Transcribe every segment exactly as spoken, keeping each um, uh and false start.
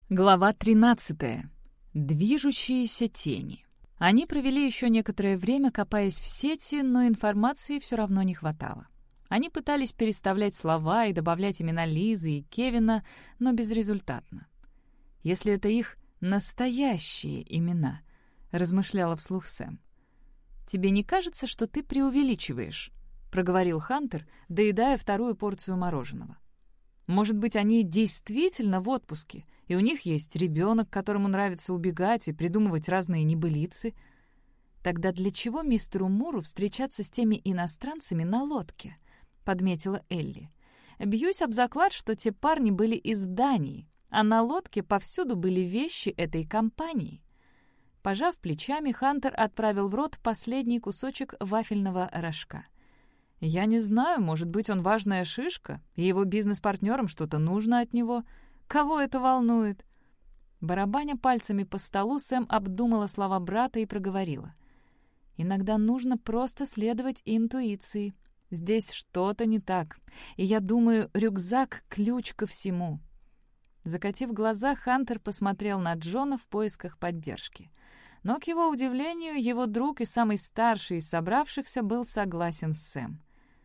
Глава тринадцатая. Движущиеся тени. Они провели еще некоторое время, копаясь в сети, но информации все равно не хватало. Они пытались переставлять слова и добавлять имена Лизы и Кевина, но безрезультатно. «Если это их настоящие имена», — размышляла вслух Сэм. «Тебе не кажется, что ты преувеличиваешь?» — проговорил Хантер, доедая вторую порцию мороженого. «Может быть, они действительно в отпуске, и у них есть ребенок, которому нравится убегать и придумывать разные небылицы. Тогда для чего мистеру Муру встречаться с теми иностранцами на лодке?» — подметила Элли. «Бьюсь об заклад, что те парни были из Дании, а на лодке повсюду были вещи этой компании». Пожав плечами, Хантер отправил в рот последний кусочек вафельного рожка. «Я не знаю, может быть, он важная шишка, и его бизнес-партнерам что-то нужно от него. Кого это волнует?» Барабаня пальцами по столу, Сэм обдумала слова брата и проговорила. «Иногда нужно просто следовать интуиции. Здесь что-то не так, и я думаю, рюкзак — ключ ко всему». Закатив глаза, Хантер посмотрел на Джона в поисках поддержки. Но, к его удивлению, его друг и самый старший из собравшихся был согласен с Сэм.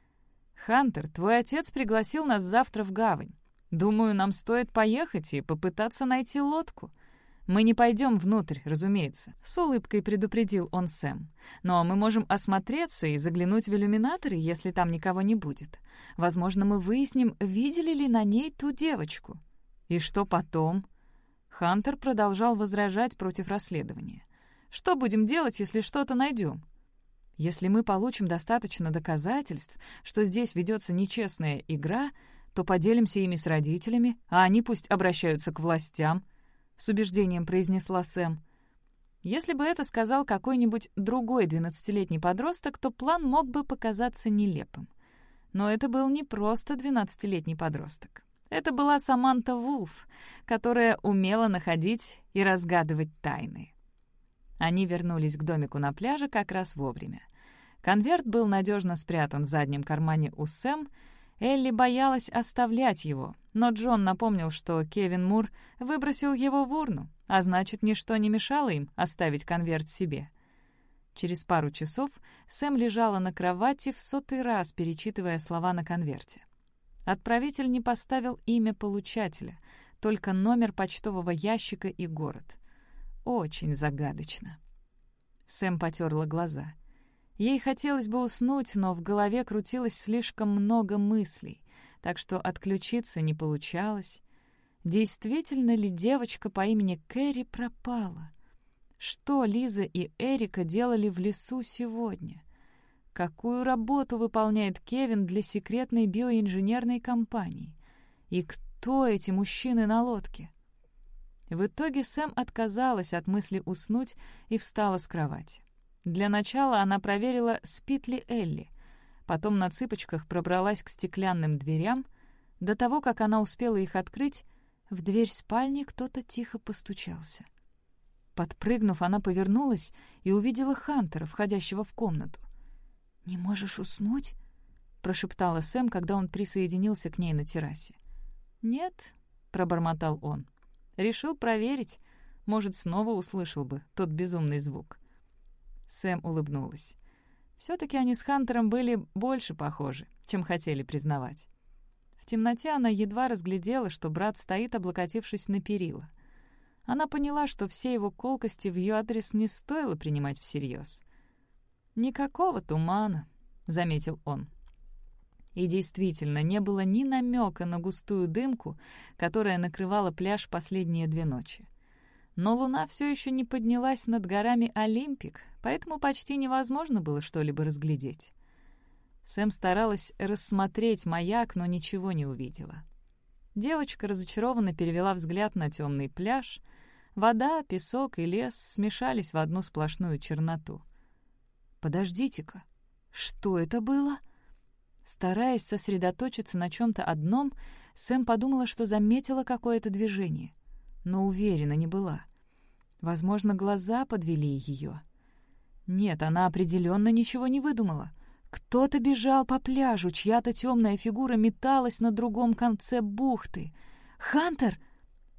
«Хантер, твой отец пригласил нас завтра в гавань. Думаю, нам стоит поехать и попытаться найти лодку. Мы не пойдем внутрь, разумеется», — с улыбкой предупредил он Сэм. «Но мы можем осмотреться и заглянуть в иллюминаторы, если там никого не будет. Возможно, мы выясним, видели ли на ней ту девочку». «И что потом?» Хантер продолжал возражать против расследования. «Что будем делать, если что-то найдем?» «Если мы получим достаточно доказательств, что здесь ведется нечестная игра, то поделимся ими с родителями, а они пусть обращаются к властям», — с убеждением произнесла Сэм. Если бы это сказал какой-нибудь другой двенадцатилетний подросток, то план мог бы показаться нелепым. Но это был не просто двенадцатилетний подросток. Это была Саманта Вулф, которая умела находить и разгадывать тайны. Они вернулись к домику на пляже как раз вовремя. Конверт был надежно спрятан в заднем кармане у Сэм. Элли боялась оставлять его, но Джон напомнил, что Кевин Мур выбросил его в урну, а значит, ничто не мешало им оставить конверт себе. Через пару часов Сэм лежала на кровати, в сотый раз перечитывая слова на конверте. Отправитель не поставил имя получателя, только номер почтового ящика и город. Очень загадочно. Сэм потерла глаза. Ей хотелось бы уснуть, но в голове крутилось слишком много мыслей, так что отключиться не получалось. Действительно ли девочка по имени Кэрри пропала? Что Лиза и Эрика делали в лесу сегодня? Какую работу выполняет Кевин для секретной биоинженерной компании? И кто эти мужчины на лодке? В итоге Сэм отказалась от мысли уснуть и встала с кровати. Для начала она проверила, спит ли Элли. Потом на цыпочках пробралась к стеклянным дверям. До того, как она успела их открыть, в дверь спальни кто-то тихо постучался. Подпрыгнув, она повернулась и увидела Хантера, входящего в комнату. «Не можешь уснуть?» — прошептала Сэм, когда он присоединился к ней на террасе. «Нет», — пробормотал он. «Решил проверить. Может, снова услышал бы тот безумный звук». Сэм улыбнулась. Все-таки они с Хантером были больше похожи, чем хотели признавать. В темноте она едва разглядела, что брат стоит, облокотившись на перила. Она поняла, что все его колкости в ее адрес не стоило принимать всерьез. «Никакого тумана», — заметил он. И действительно, не было ни намека на густую дымку, которая накрывала пляж последние две ночи. Но луна все еще не поднялась над горами Олимпик, поэтому почти невозможно было что-либо разглядеть. Сэм старалась рассмотреть маяк, но ничего не увидела. Девочка разочарованно перевела взгляд на темный пляж. Вода, песок и лес смешались в одну сплошную черноту. «Подождите-ка, что это было?» Стараясь сосредоточиться на чем-то одном, Сэм подумала, что заметила какое-то движение, но уверена не была. Возможно, глаза подвели ее. Нет, она определенно ничего не выдумала. Кто-то бежал по пляжу, чья-то темная фигура металась на другом конце бухты. «Хантер!» —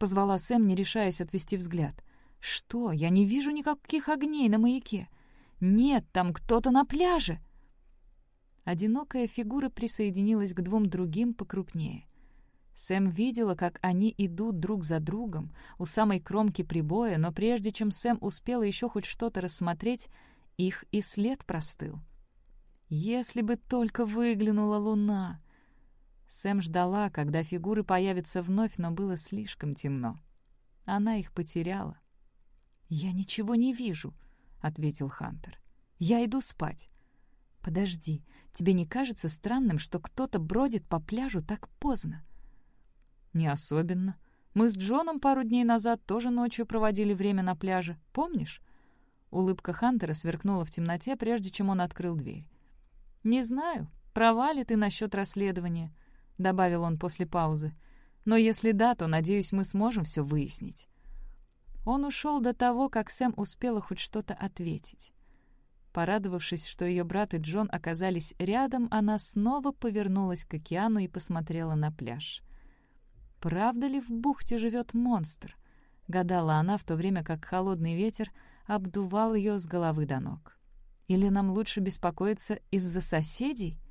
позвала Сэм, не решаясь отвести взгляд. «Что? Я не вижу никаких огней на маяке. Нет, там кто-то на пляже!» Одинокая фигура присоединилась к двум другим покрупнее. Сэм видела, как они идут друг за другом у самой кромки прибоя, но прежде чем Сэм успела еще хоть что-то рассмотреть, их и след простыл. Если бы только выглянула луна! Сэм ждала, когда фигуры появятся вновь, но было слишком темно. Она их потеряла. «Я ничего не вижу», — ответил Хантер. «Я иду спать». «Подожди, тебе не кажется странным, что кто-то бродит по пляжу так поздно?» «Не особенно. Мы с Джоном пару дней назад тоже ночью проводили время на пляже. Помнишь?» Улыбка Хантера сверкнула в темноте, прежде чем он открыл дверь. «Не знаю, права ли ты насчет расследования», — добавил он после паузы. «Но если да, то, надеюсь, мы сможем все выяснить». Он ушел до того, как Сэм успела хоть что-то ответить. Порадовавшись, что ее брат и Джон оказались рядом, она снова повернулась к океану и посмотрела на пляж. «Правда ли в бухте живет монстр?» — гадала она, в то время как холодный ветер обдувал ее с головы до ног. «Или нам лучше беспокоиться из-за соседей?»